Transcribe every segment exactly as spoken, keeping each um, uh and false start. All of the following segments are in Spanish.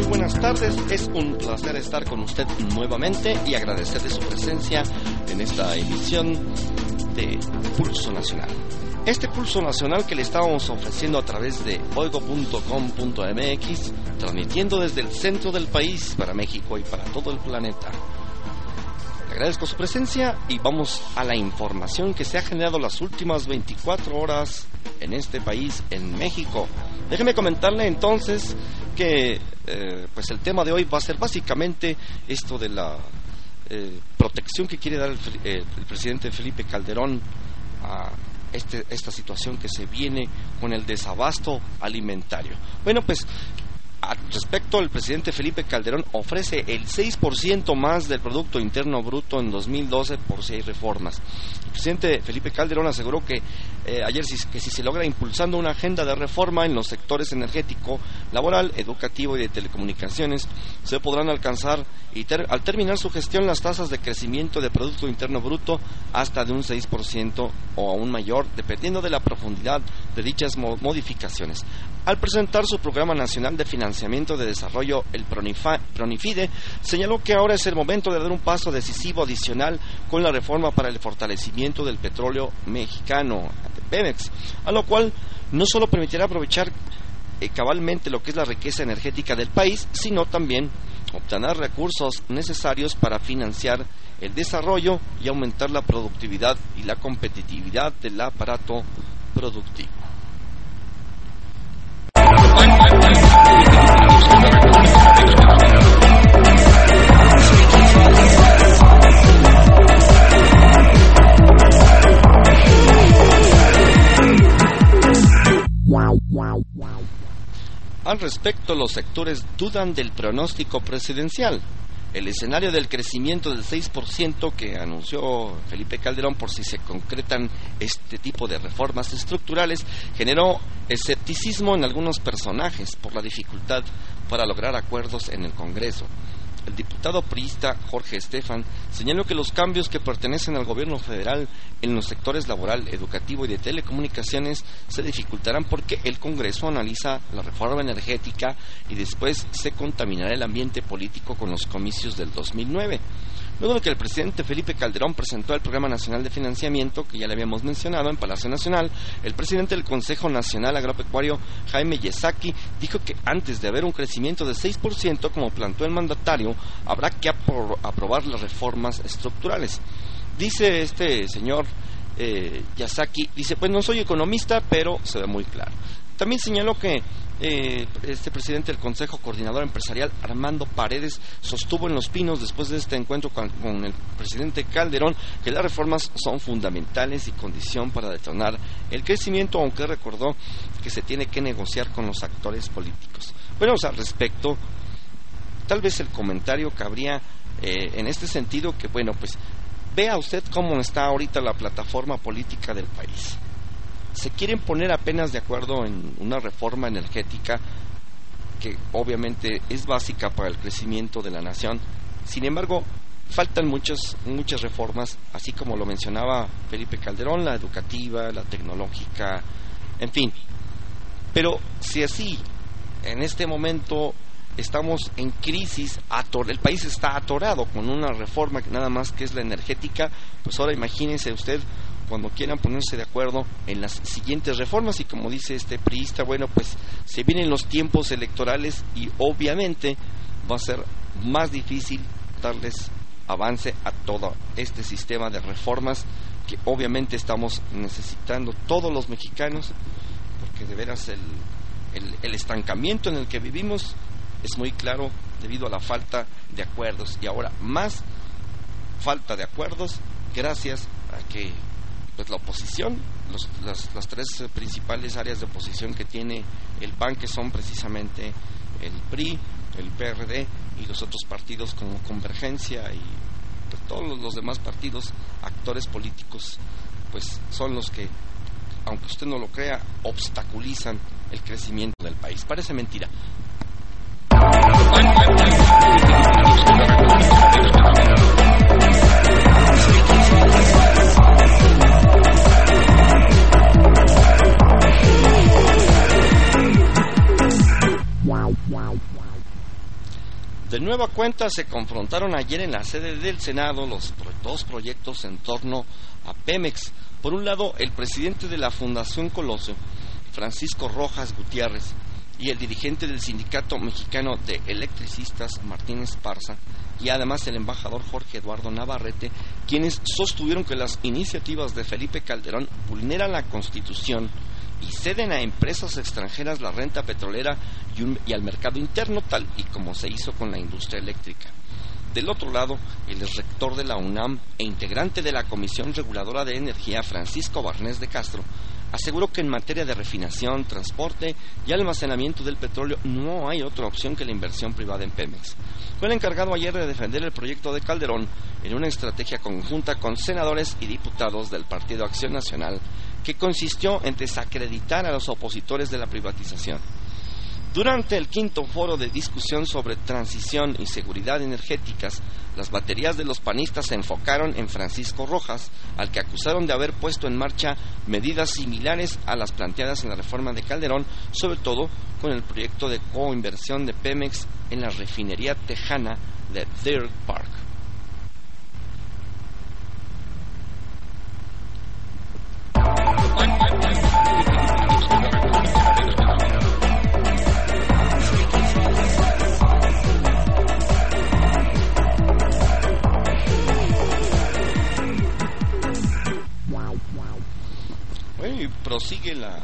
buenas tardes. Es un placer estar con usted nuevamente y agradecerle su presencia en esta emisión de Pulso Nacional. Este Pulso Nacional que le estábamos ofreciendo a través de oigo punto com punto m x, transmitiendo desde el centro del país para México y para todo el planeta. Le agradezco su presencia y vamos a la información que se ha generado las últimas veinticuatro horas en este país, en México. Déjeme comentarle entonces que eh, pues el tema de hoy va a ser básicamente esto de la eh, protección que quiere dar el, eh, el presidente Felipe Calderón a este, esta situación que se viene con el desabasto alimentario. Bueno, pues al respecto, el presidente Felipe Calderón ofrece el seis por ciento más del Producto Interno Bruto en dos mil doce por si hay reformas. El presidente Felipe Calderón aseguró que eh, ayer si, que si se logra impulsando una agenda de reforma en los sectores energético, laboral, educativo y de telecomunicaciones, se podrán alcanzar y ter, al terminar su gestión las tasas de crecimiento de Producto Interno Bruto hasta de un seis por ciento o aún mayor, dependiendo de la profundidad de dichas mo- modificaciones. Al presentar su Programa Nacional de Financiamiento de Desarrollo, el Pronifa, Pronifide, señaló que ahora es el momento de dar un paso decisivo adicional con la reforma para el fortalecimiento del petróleo mexicano, Pemex, a lo cual no solo permitirá aprovechar eh, cabalmente lo que es la riqueza energética del país, sino también obtener recursos necesarios para financiar el desarrollo y aumentar la productividad y la competitividad del aparato productivo. Al respecto, los sectores dudan del pronóstico presidencial. El escenario del crecimiento del seis por ciento que anunció Felipe Calderón por si se concretan este tipo de reformas estructurales generó escepticismo en algunos personajes por la dificultad para lograr acuerdos en el Congreso. El diputado priista Jorge Estefan señaló que los cambios que pertenecen al gobierno federal en los sectores laboral, educativo y de telecomunicaciones se dificultarán porque el Congreso analiza la reforma energética y después se contaminará el ambiente político con los comicios del dos mil nueve. Luego de que el presidente Felipe Calderón presentó el Programa Nacional de Financiamiento, que ya le habíamos mencionado en Palacio Nacional, el presidente del Consejo Nacional Agropecuario, Jaime Yesaki, dijo que antes de haber un crecimiento de seis por ciento, como planteó el mandatario, habrá que apro- aprobar las reformas estructurales. Dice este señor eh, Yasaki, dice, pues no soy economista, pero se ve muy claro. También señaló que eh, este presidente del Consejo Coordinador Empresarial, Armando Paredes, sostuvo en Los Pinos, después de este encuentro con, con el presidente Calderón, que las reformas son fundamentales y condición para detonar el crecimiento, aunque recordó que se tiene que negociar con los actores políticos. Bueno, o sea, al respecto, tal vez el comentario cabría eh, en este sentido que, bueno, pues vea usted cómo está ahorita la plataforma política del país. Se quieren poner apenas de acuerdo en una reforma energética que obviamente es básica para el crecimiento de la nación. Sin embargo, faltan muchas muchas reformas, así como lo mencionaba Felipe Calderón, la educativa, la tecnológica, en fin. Pero si así, en este momento estamos en crisis, ator- el país está atorado con una reforma que nada más que es la energética, pues ahora imagínense usted cuando quieran ponerse de acuerdo en las siguientes reformas, y como dice este priista, bueno, pues se vienen los tiempos electorales y obviamente va a ser más difícil darles avance a todo este sistema de reformas que obviamente estamos necesitando todos los mexicanos, porque de veras el, el, el estancamiento en el que vivimos es muy claro debido a la falta de acuerdos, y ahora más falta de acuerdos gracias a que pues la oposición, los, las, las tres principales áreas de oposición que tiene el P A N, que son precisamente el P R I, el P R D y los otros partidos como Convergencia y pues, todos los demás partidos, actores políticos, pues son los que, aunque usted no lo crea, obstaculizan el crecimiento del país. Parece mentira. nueva cuenta se confrontaron ayer en la sede del Senado los dos proyectos en torno a Pemex. Por un lado, el presidente de la Fundación Colosio, Francisco Rojas Gutiérrez, y el dirigente del Sindicato Mexicano de Electricistas, Martín Esparza, y además el embajador Jorge Eduardo Navarrete, quienes sostuvieron que las iniciativas de Felipe Calderón vulneran la Constitución y ceden a empresas extranjeras la renta petrolera y, un, y al mercado interno, tal y como se hizo con la industria eléctrica. Del otro lado, el rector de la UNAM e integrante de la Comisión Reguladora de Energía, Francisco Barnés de Castro, aseguró que en materia de refinación, transporte y almacenamiento del petróleo no hay otra opción que la inversión privada en Pemex. Fue el encargado ayer de defender el proyecto de Calderón en una estrategia conjunta con senadores y diputados del Partido Acción Nacional, que consistió en desacreditar a los opositores de la privatización. Durante el quinto foro de discusión sobre transición y seguridad energéticas, las baterías de los panistas se enfocaron en Francisco Rojas, al que acusaron de haber puesto en marcha medidas similares a las planteadas en la reforma de Calderón, sobre todo con el proyecto de coinversión de Pemex en la refinería tejana de Deer Park. Bueno, y prosigue la,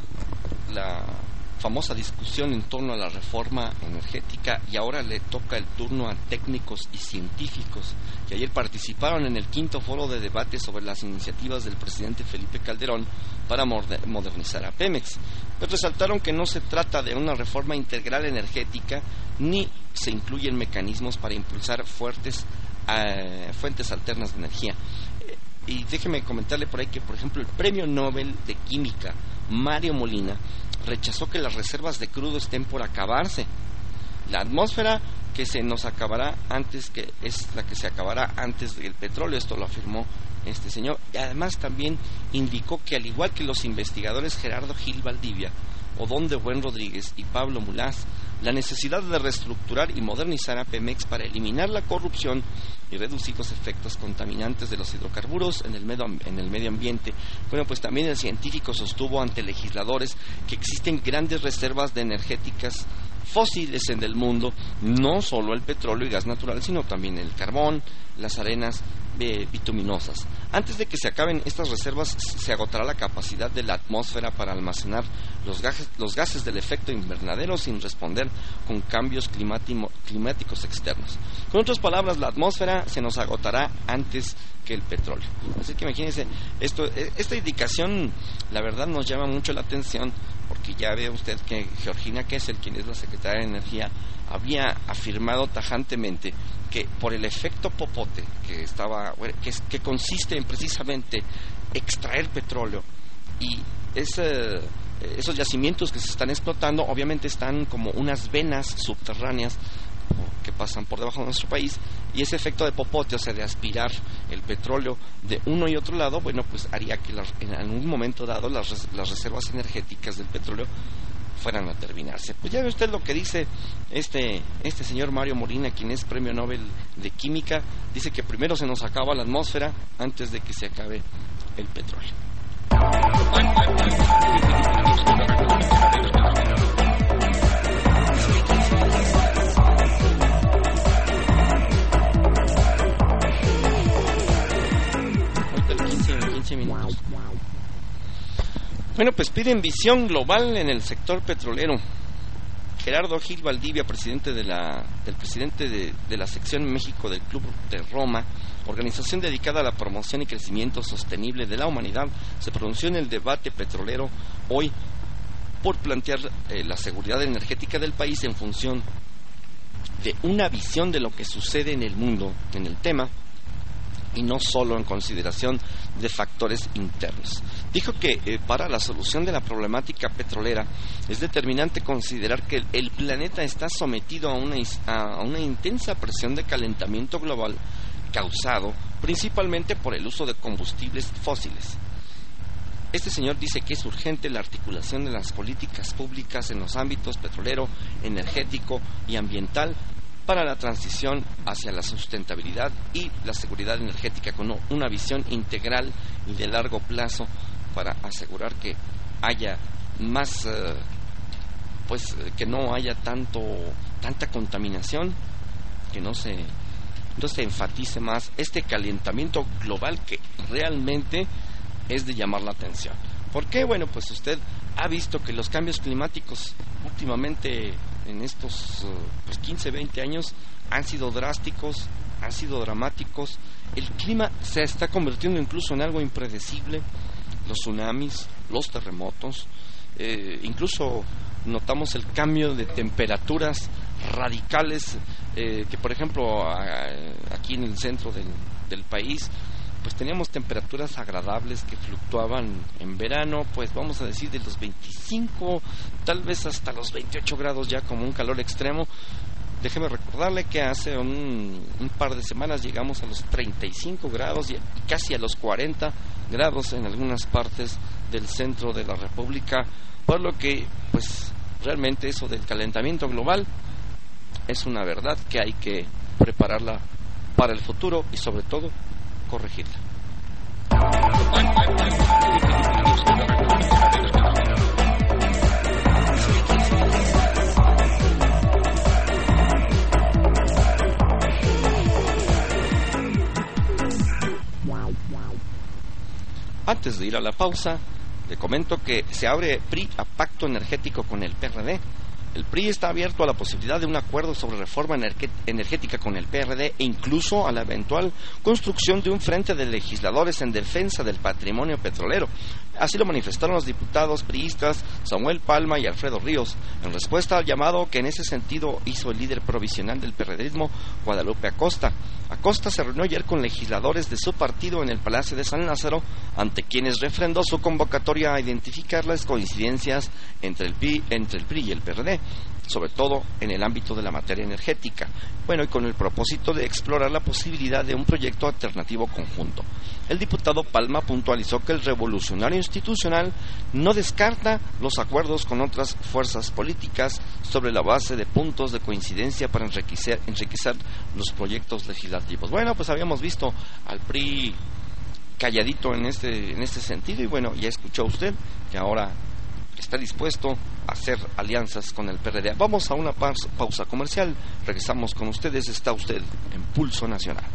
la famosa discusión en torno a la reforma energética, y ahora le toca el turno a técnicos y científicos que ayer participaron en el quinto foro de debate sobre las iniciativas del presidente Felipe Calderón para modernizar a Pemex. Pues resaltaron que no se trata de una reforma integral energética, ni se incluyen mecanismos para impulsar fuertes, uh, fuentes alternas de energía. Y déjeme comentarle por ahí que, por ejemplo, el Premio Nobel de Química, Mario Molina, rechazó que las reservas de crudo estén por acabarse. La atmósfera que se nos acabará antes que es la que se acabará antes del petróleo, esto lo afirmó este señor. Y además también indicó que, al igual que los investigadores Gerardo Gil Valdivia, Odón de Buen Rodríguez y Pablo Mulás, la necesidad de reestructurar y modernizar a Pemex para eliminar la corrupción y reducir los efectos contaminantes de los hidrocarburos en el medio, en el medio ambiente. Bueno, pues también el científico sostuvo ante legisladores que existen grandes reservas de energéticas fósiles en el mundo, no solo el petróleo y gas natural, sino también el carbón, las arenas eh, bituminosas. Antes de que se acaben estas reservas, se agotará la capacidad de la atmósfera para almacenar los gases, los gases del efecto invernadero sin responder con cambios climáticos externos. Con otras palabras, la atmósfera se nos agotará antes que el petróleo. Así que imagínense, esto, esta indicación, la verdad, nos llama mucho la atención, porque ya ve usted que Georgina Kessel, quien es la secretaria de Energía, había afirmado tajantemente que por el efecto popote, que estaba, que, es, que consiste en precisamente extraer petróleo, y ese, esos yacimientos que se están explotando obviamente están como unas venas subterráneas que pasan por debajo de nuestro país, y ese efecto de popote, o sea, de aspirar el petróleo de uno y otro lado, bueno, pues haría que la, en algún momento dado las, las reservas energéticas del petróleo fueran a terminarse. Pues ya ve usted lo que dice este, este señor Mario Molina, quien es Premio Nobel de Química. Dice que primero se nos acaba la atmósfera antes de que se acabe el petróleo. quince minutos. Bueno, pues piden visión global en el sector petrolero. Gerardo Gil Valdivia, presidente de la, del presidente de, de la sección México del Club de Roma, organización dedicada a la promoción y crecimiento sostenible de la humanidad, se pronunció en el debate petrolero hoy por plantear eh, la seguridad energética del país en función de una visión de lo que sucede en el mundo en el tema, y no solo en consideración de factores internos. Dijo que eh, para la solución de la problemática petrolera es determinante considerar que el, el planeta está sometido a una, a una intensa presión de calentamiento global causado principalmente por el uso de combustibles fósiles. Este señor dice que es urgente la articulación de las políticas públicas en los ámbitos petrolero, energético y ambiental para la transición hacia la sustentabilidad y la seguridad energética, con una visión integral y de largo plazo para asegurar que haya más, eh, pues que no haya tanto tanta contaminación, que no se no se enfatice más este calentamiento global que realmente es de llamar la atención. ¿Por qué? Bueno, pues usted ha visto que los cambios climáticos últimamente en estos pues, quince, veinte años han sido drásticos, han sido dramáticos. El clima se está convirtiendo incluso en algo impredecible. Los tsunamis, los terremotos, eh, incluso notamos el cambio de temperaturas radicales, eh, que por ejemplo a, aquí en el centro del, del país pues teníamos temperaturas agradables que fluctuaban en verano, pues vamos a decir de los veinticinco, tal vez hasta los veintiocho grados, ya como un calor extremo. Déjeme recordarle que hace un, un par de semanas llegamos a los treinta y cinco grados y casi a los cuarenta grados en algunas partes del centro de la República, por lo que pues realmente eso del calentamiento global es una verdad que hay que prepararla para el futuro y sobre todo corregirla. Antes de ir a la pausa, le comento que se abre P R I a pacto energético con el P R D. El P R I está abierto a la posibilidad de un acuerdo sobre reforma energética con el P R D e incluso a la eventual construcción de un frente de legisladores en defensa del patrimonio petrolero. Así lo manifestaron los diputados priistas Samuel Palma y Alfredo Ríos, en respuesta al llamado que en ese sentido hizo el líder provisional del PRDismo, Guadalupe Acosta. Acosta se reunió ayer con legisladores de su partido en el Palacio de San Lázaro, ante quienes refrendó su convocatoria a identificar las coincidencias entre el P R I, entre el P R I y el P R D, sobre todo en el ámbito de la materia energética. Bueno, y con el propósito de explorar la posibilidad de un proyecto alternativo conjunto. El diputado Palma puntualizó que el revolucionario institucional no descarta los acuerdos con otras fuerzas políticas sobre la base de puntos de coincidencia para enriquecer, enriquecer los proyectos legislativos. Bueno, pues habíamos visto al P R I calladito en este, en este sentido, y bueno, ya escuchó usted que ahora está dispuesto a hacer alianzas con el P R D. Vamos a una pausa comercial, regresamos con ustedes. Está usted en Pulso Nacional.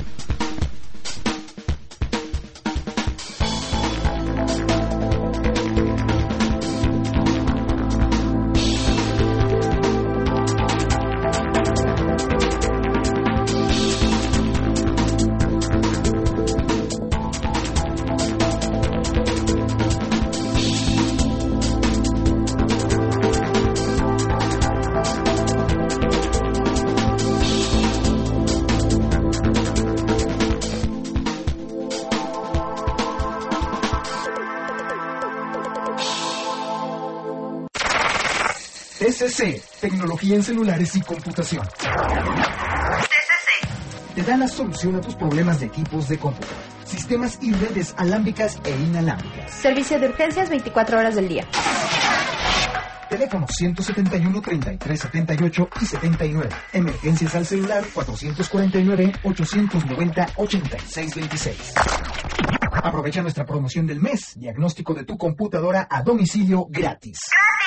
T C C, Tecnología en Celulares y Computación. T C C te da la solución a tus problemas de equipos de cómputo, sistemas y redes alámbricas e inalámbricas. Servicio de urgencias veinticuatro horas del día. Teléfono ciento setenta y uno, treinta y tres setenta y ocho y setenta y nueve. Emergencias al celular cuatrocientos cuarenta y nueve, ochocientos noventa, ochenta y seis veintiséis. Aprovecha nuestra promoción del mes. Diagnóstico de tu computadora a domicilio gratis.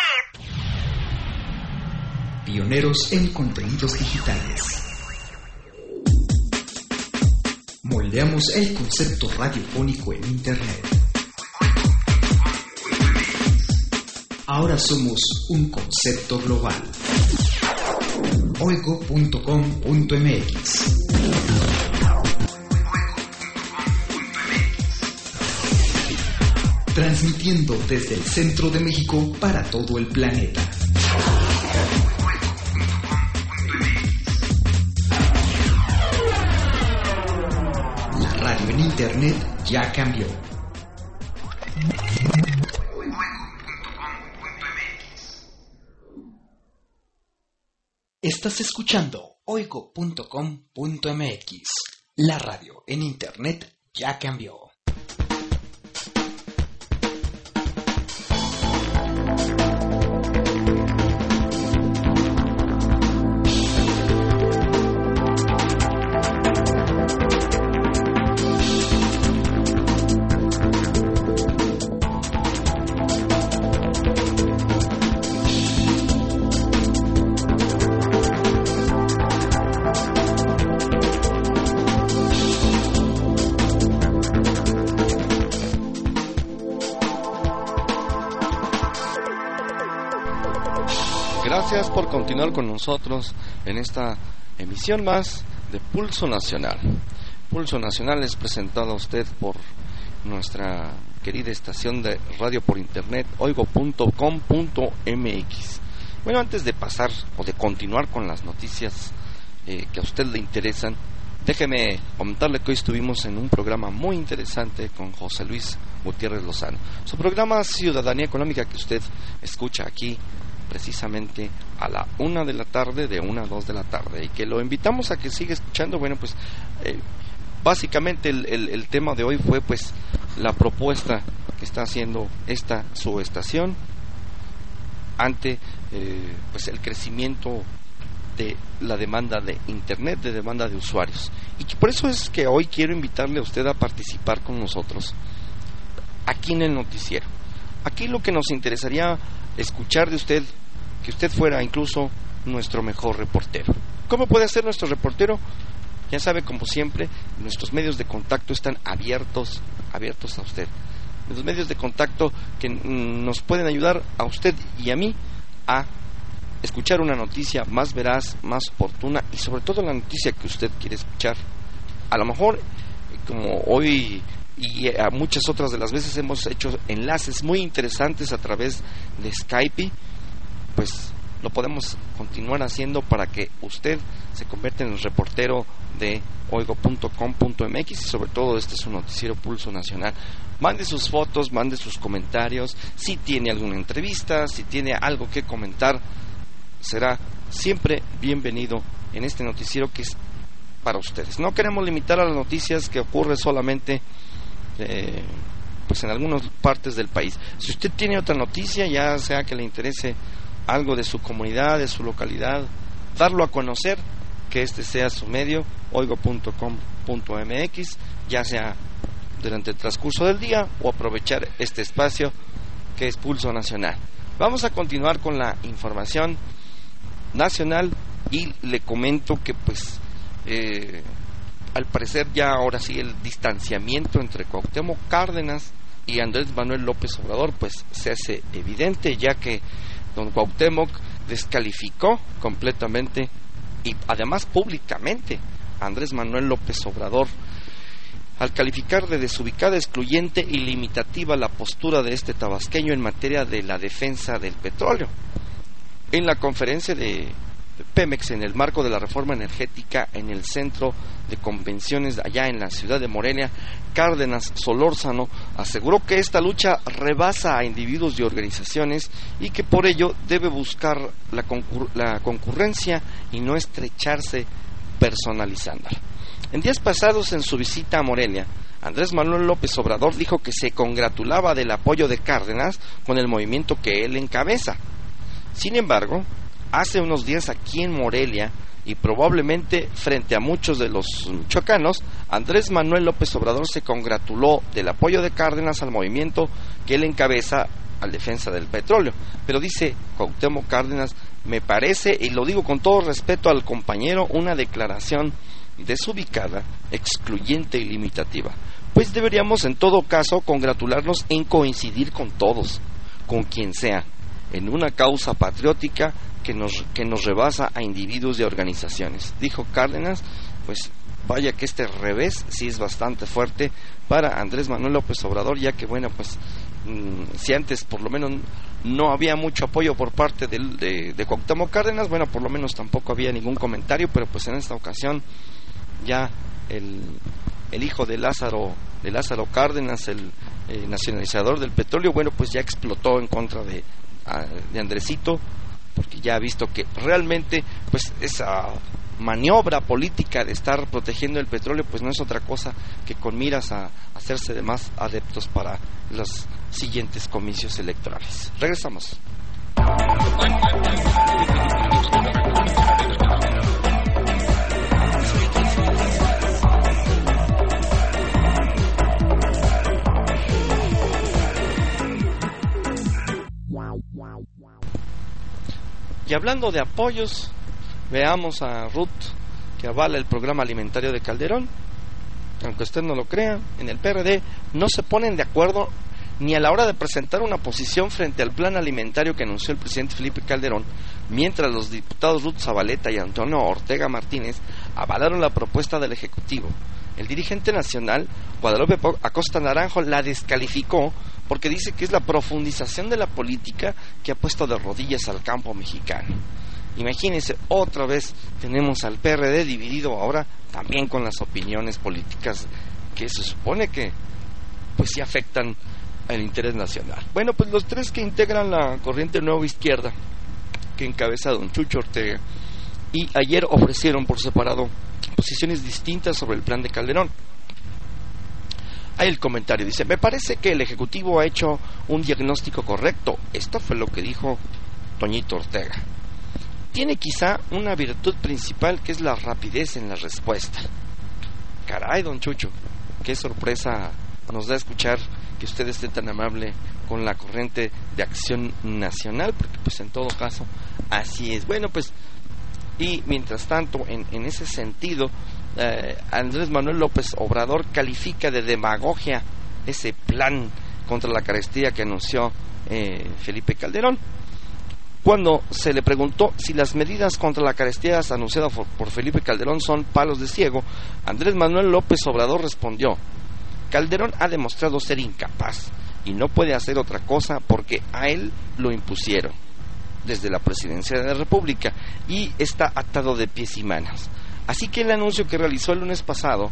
Pioneros en contenidos digitales. Moldeamos el concepto radiofónico en Internet. Ahora somos un concepto global. oigo punto com punto m x. Transmitiendo desde el centro de México para todo el planeta. La radio en Internet ya cambió. Estás escuchando oigo punto com punto m x. La radio en Internet ya cambió. Gracias por continuar con nosotros en esta emisión más de Pulso Nacional. Pulso Nacional es presentado a usted por nuestra querida estación de radio por internet oigo punto com punto m x. Bueno, antes de pasar o de continuar con las noticias eh, que a usted le interesan, déjeme comentarle que hoy estuvimos en un programa muy interesante con José Luis Gutiérrez Lozano. Su programa Ciudadanía Económica, que usted escucha aquí precisamente a la una de la tarde, de una a dos de la tarde, y que lo invitamos a que siga escuchando. Bueno, pues eh, básicamente el, el, el tema de hoy fue pues la propuesta que está haciendo esta su estación ante eh, pues el crecimiento de la demanda de internet, de demanda de usuarios. Y por eso es que hoy quiero invitarle a usted a participar con nosotros aquí en el noticiero. Aquí lo que nos interesaría escuchar de usted, que usted fuera incluso nuestro mejor reportero. ¿Cómo puede ser nuestro reportero? Ya sabe, como siempre, nuestros medios de contacto están abiertos, abiertos a usted. Los medios de contacto que nos pueden ayudar a usted y a mí a escuchar una noticia más veraz, más oportuna y sobre todo la noticia que usted quiere escuchar. A lo mejor, como hoy y a muchas otras de las veces hemos hecho enlaces muy interesantes a través de Skype, pues lo podemos continuar haciendo para que usted se convierta en el reportero de oigo punto com punto m x y sobre todo este es un noticiero Pulso Nacional. Mande sus fotos, mande sus comentarios, si tiene alguna entrevista, si tiene algo que comentar, será siempre bienvenido en este noticiero que es para ustedes. No queremos limitar a las noticias que ocurre solamente eh, pues en algunas partes del país. Si usted tiene otra noticia, ya sea que le interese algo de su comunidad, de su localidad, darlo a conocer, que este sea su medio, oigo punto com punto m x, ya sea durante el transcurso del día o aprovechar este espacio que es Pulso Nacional. Vamos a continuar con la información nacional y le comento que pues eh, al parecer ya ahora sí el distanciamiento entre Cuauhtémoc Cárdenas y Andrés Manuel López Obrador pues se hace evidente, ya que don Cuauhtémoc descalificó completamente y además públicamente a Andrés Manuel López Obrador al calificar de desubicada, excluyente y limitativa la postura de este tabasqueño en materia de la defensa del petróleo. En la conferencia de Pemex en el marco de la reforma energética en el centro de convenciones allá en la ciudad de Morelia, Cárdenas Solórzano aseguró que esta lucha rebasa a individuos y organizaciones y que por ello debe buscar la, concur- la concurrencia y no estrecharse personalizándola. En días pasados, en su visita a Morelia, Andrés Manuel López Obrador dijo que se congratulaba del apoyo de Cárdenas con el movimiento que él encabeza. Sin embargo, hace unos días aquí en Morelia y probablemente frente a muchos de los michoacanos, Andrés Manuel López Obrador se congratuló del apoyo de Cárdenas al movimiento que él encabeza al defensa del petróleo. Pero dice Cuauhtémoc Cárdenas, me parece, y lo digo con todo respeto al compañero, una declaración desubicada, excluyente y limitativa. Pues deberíamos en todo caso congratularnos en coincidir con todos, con quien sea, en una causa patriótica que nos, que nos rebasa a individuos y organizaciones, dijo Cárdenas. Pues vaya que este revés sí es bastante fuerte para Andrés Manuel López Obrador, ya que bueno, pues mmm, si antes por lo menos no había mucho apoyo por parte de, de, de Cuauhtémoc Cárdenas, bueno, por lo menos tampoco había ningún comentario, pero pues en esta ocasión ya el, el hijo de Lázaro de Lázaro Cárdenas, el eh, nacionalizador del petróleo, bueno, pues ya explotó en contra de de Andresito, porque ya ha visto que realmente pues esa maniobra política de estar protegiendo el petróleo pues no es otra cosa que con miras a hacerse de más adeptos para los siguientes comicios electorales. Regresamos. Y hablando de apoyos, veamos a Ruth, que avala el programa alimentario de Calderón. Aunque usted no lo crea, en el P R D no se ponen de acuerdo ni a la hora de presentar una posición frente al plan alimentario que anunció el presidente Felipe Calderón, mientras los diputados Ruth Zabaleta y Antonio Ortega Martínez avalaron la propuesta del Ejecutivo. El dirigente nacional, Guadalupe Acosta Naranjo, la descalificó porque dice que es la profundización de la política que ha puesto de rodillas al campo mexicano. Imagínense, otra vez tenemos al P R D dividido ahora también con las opiniones políticas que se supone que pues sí afectan al interés nacional. Bueno, pues los tres que integran la corriente Nueva Izquierda, que encabeza don Chucho Ortega, y ayer ofrecieron por separado posiciones distintas sobre el plan de Calderón. Hay el comentario, dice: me parece que el Ejecutivo ha hecho un diagnóstico correcto. Esto fue lo que dijo Toñito Ortega. Tiene quizá una virtud principal, que es la rapidez en la respuesta. Caray, don Chucho, qué sorpresa nos da escuchar que usted esté tan amable con la corriente de Acción Nacional, porque pues en todo caso así es. Bueno, pues, y mientras tanto, en, en ese sentido, eh, Andrés Manuel López Obrador califica de demagogia ese plan contra la carestía que anunció eh, Felipe Calderón. Cuando se le preguntó si las medidas contra la carestía anunciadas por, por Felipe Calderón son palos de ciego, Andrés Manuel López Obrador respondió: Calderón ha demostrado ser incapaz y no puede hacer otra cosa porque a él lo impusieron desde la presidencia de la República y está atado de pies y manos. Así que el anuncio que realizó el lunes pasado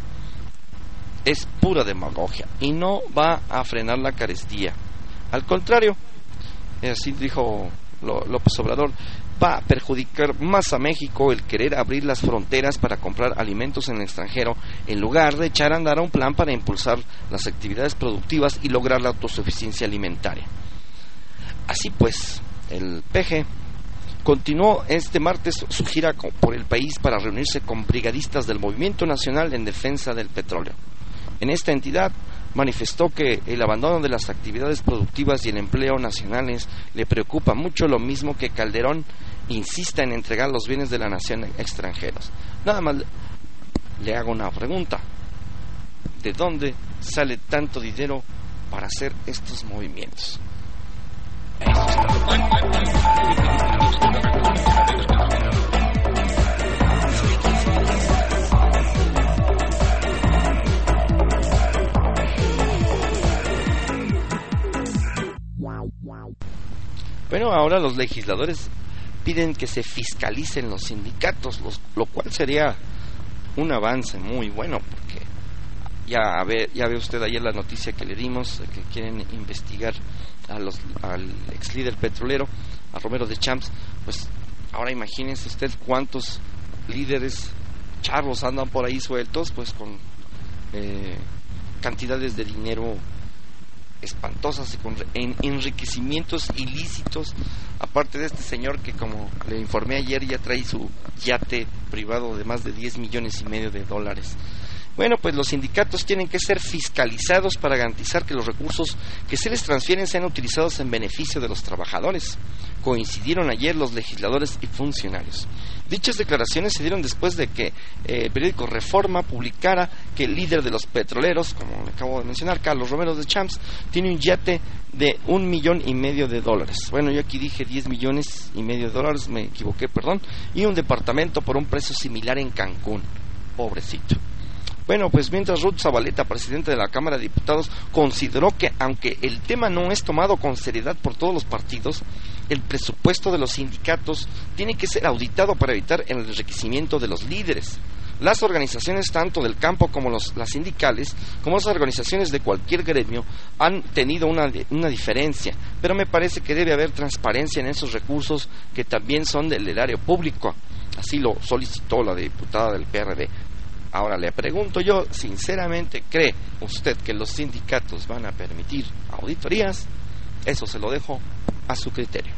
es pura demagogia y no va a frenar la carestía. Al contrario, así dijo López Obrador, va a perjudicar más a México el querer abrir las fronteras para comprar alimentos en el extranjero, en lugar de echar a andar a un plan para impulsar las actividades productivas y lograr la autosuficiencia alimentaria. Así pues, el P G continuó este martes su gira por el país para reunirse con brigadistas del Movimiento Nacional en Defensa del Petróleo. En esta entidad manifestó que el abandono de las actividades productivas y el empleo nacionales le preocupa mucho, lo mismo que Calderón insista en entregar los bienes de la nación a extranjeros. Nada más le hago una pregunta: ¿de dónde sale tanto dinero para hacer estos movimientos? Bueno, ahora los legisladores piden que se fiscalicen los sindicatos, los, lo cual sería un avance muy bueno, porque ya ve, ya ve usted ayer la noticia que le dimos, de que quieren investigar a los, al ex líder petrolero, a Romero de Champs. Pues ahora imagínense usted cuántos líderes charros andan por ahí sueltos, pues con eh, cantidades de dinero espantosas y con enriquecimientos ilícitos, aparte de este señor que, como le informé ayer, ya trae su yate privado de más de diez millones y medio de dólares. Bueno, pues los sindicatos tienen que ser fiscalizados para garantizar que los recursos que se les transfieren sean utilizados en beneficio de los trabajadores. Coincidieron ayer los legisladores y funcionarios. Dichas declaraciones se dieron después de que eh, el periódico Reforma publicara que el líder de los petroleros, como le acabo de mencionar, Carlos Romero de Champs, tiene un yate de un millón y medio de dólares. Bueno, yo aquí dije diez millones y medio de dólares, me equivoqué, perdón, y un departamento por un precio similar en Cancún. Pobrecito. Bueno, pues mientras Ruth Zabaleta, presidenta de la Cámara de Diputados, consideró que aunque el tema no es tomado con seriedad por todos los partidos, el presupuesto de los sindicatos tiene que ser auditado para evitar el enriquecimiento de los líderes. Las organizaciones, tanto del campo como los, las sindicales, como las organizaciones de cualquier gremio, han tenido una, una diferencia, pero me parece que debe haber transparencia en esos recursos que también son del erario público. Así lo solicitó la diputada del P R D. Ahora le pregunto yo, sinceramente, ¿cree usted que los sindicatos van a permitir auditorías? Eso se lo dejo a su criterio.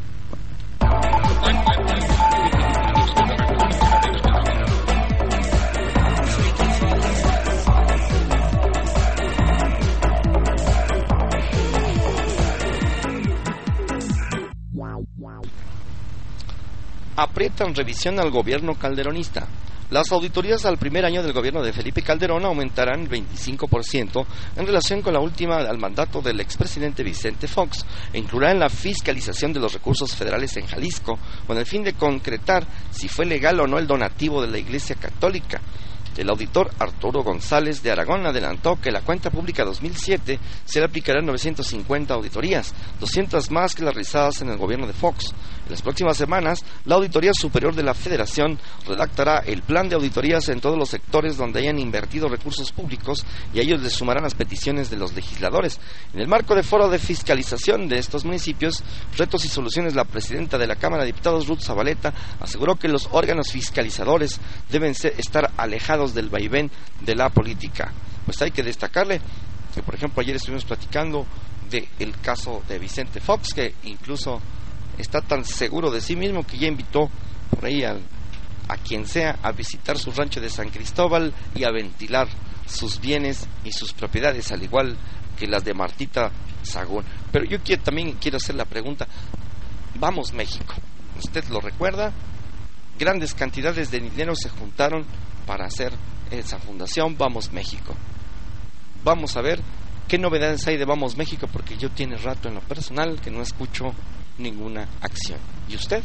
Aprietan revisión al gobierno calderonista. Las auditorías al primer año del gobierno de Felipe Calderón aumentarán veinticinco por ciento en relación con la última al mandato del expresidente Vicente Fox e incluirán la fiscalización de los recursos federales en Jalisco con el fin de concretar si fue legal o no el donativo de la Iglesia Católica. El auditor Arturo González de Aragón adelantó que la cuenta pública dos mil siete se le aplicarán novecientas cincuenta auditorías, doscientas más que las realizadas en el gobierno de Fox. En las próximas semanas, la Auditoría Superior de la Federación redactará el plan de auditorías en todos los sectores donde hayan invertido recursos públicos y a ellos les sumarán las peticiones de los legisladores. En el marco del foro de fiscalización de estos municipios, Retos y Soluciones, la presidenta de la Cámara de Diputados, Ruth Zabaleta, aseguró que los órganos fiscalizadores deben ser, estar alejados del vaivén de la política. Pues hay que destacarle que, por ejemplo, ayer estuvimos platicando del caso de Vicente Fox, que incluso está tan seguro de sí mismo que ya invitó por ahí al, a quien sea a visitar su rancho de San Cristóbal y a ventilar sus bienes y sus propiedades, al igual que las de Martita Sagún. Pero yo quiero, también quiero hacer la pregunta: Vamos México, ¿usted lo recuerda? Grandes cantidades de dinero se juntaron para hacer esa fundación Vamos México. Vamos a ver qué novedades hay de Vamos México, porque yo tiene rato en lo personal que no escucho ninguna acción. ¿Y usted?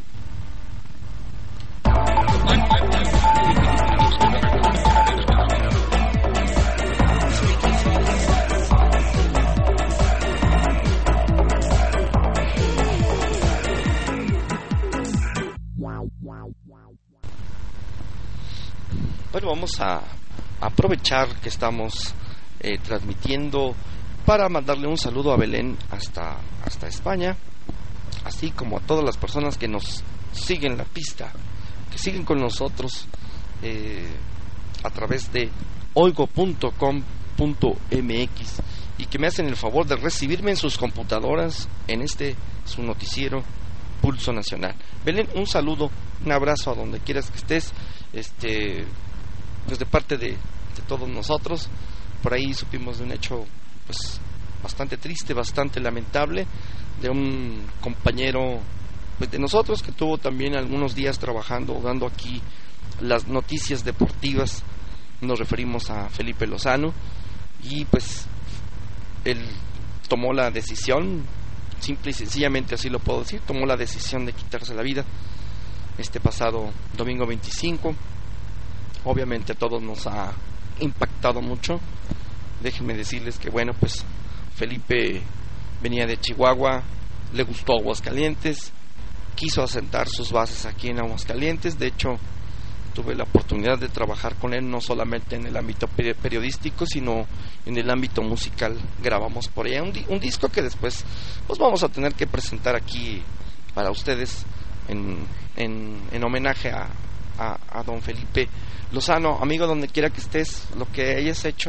Bueno, vamos a aprovechar que estamos eh, transmitiendo para mandarle un saludo a Belén hasta, hasta España, así como a todas las personas que nos siguen la pista, que siguen con nosotros eh, a través de oigo punto com punto m x y que me hacen el favor de recibirme en sus computadoras en este su noticiero Pulso Nacional. Belén, un saludo, un abrazo a donde quieras que estés, este pues de parte de, de todos nosotros. Por ahí supimos de un hecho pues bastante triste, bastante lamentable, de un compañero pues, de nosotros que tuvo también algunos días trabajando, dando aquí las noticias deportivas. Nos referimos a Felipe Lozano, y pues él tomó la decisión, simple y sencillamente así lo puedo decir, tomó la decisión de quitarse la vida este pasado domingo veinticinco. Obviamente a todos nos ha impactado mucho. Déjenme decirles que bueno, pues Felipe venía de Chihuahua, le gustó Aguascalientes, quiso asentar sus bases aquí en Aguascalientes. De hecho, tuve la oportunidad de trabajar con él no solamente en el ámbito periodístico, sino en el ámbito musical. Grabamos por allá un, di- un disco que después pues vamos a tener que presentar aquí para ustedes en, en, en homenaje a, a, a don Felipe Lozano. Amigo, donde quiera que estés, lo que hayas hecho,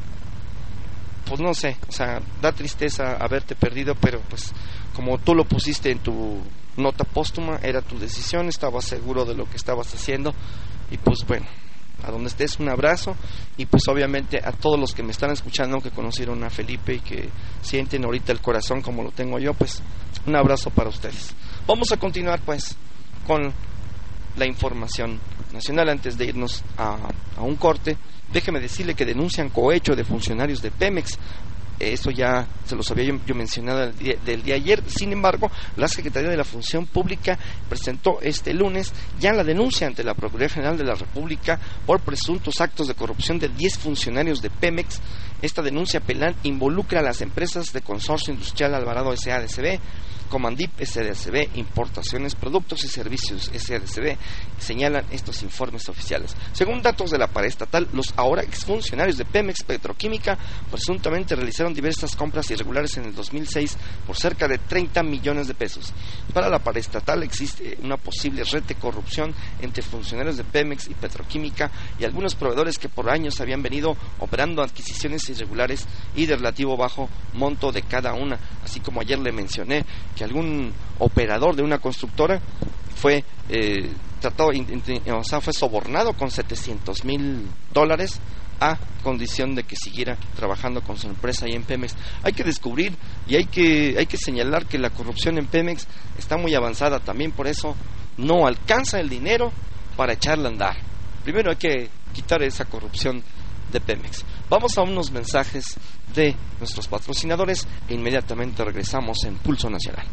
pues no sé, o sea, da tristeza haberte perdido, pero pues como tú lo pusiste en tu nota póstuma, era tu decisión, estabas seguro de lo que estabas haciendo, y pues bueno, a donde estés, un abrazo. Y pues obviamente a todos los que me están escuchando, que conocieron a Felipe y que sienten ahorita el corazón como lo tengo yo, pues un abrazo para ustedes. Vamos a continuar pues con la información nacional. Antes de irnos a, a un corte, déjeme decirle que denuncian cohecho de funcionarios de Pemex. Eso ya se los había yo, yo mencionado el día, del día ayer. Sin embargo, la Secretaría de la Función Pública presentó este lunes ya la denuncia ante la Procuraduría General de la República por presuntos actos de corrupción de diez funcionarios de Pemex. Esta denuncia penal involucra a las empresas de Consorcio Industrial Alvarado S A D C B, Comandip S D C B, Importaciones, Productos y Servicios S D C B, señalan estos informes oficiales. Según datos de la paraestatal, los ahora exfuncionarios de Pemex Petroquímica presuntamente realizaron diversas compras irregulares en el dos mil seis por cerca de treinta millones de pesos. Para la paraestatal existe una posible red de corrupción entre funcionarios de Pemex y Petroquímica y algunos proveedores que por años habían venido operando adquisiciones irregulares y de relativo bajo monto de cada una, así como ayer le mencioné que algún operador de una constructora fue eh, tratado, o sea, fue sobornado con setecientos mil dólares a condición de que siguiera trabajando con su empresa ahí en Pemex. Hay que descubrir y hay que hay que señalar que la corrupción en Pemex está muy avanzada. También por eso no alcanza el dinero para echarla a andar. primero hay que quitar esa corrupción de Pemex. Vamos a unos mensajes de nuestros patrocinadores e inmediatamente regresamos en Pulso Nacional.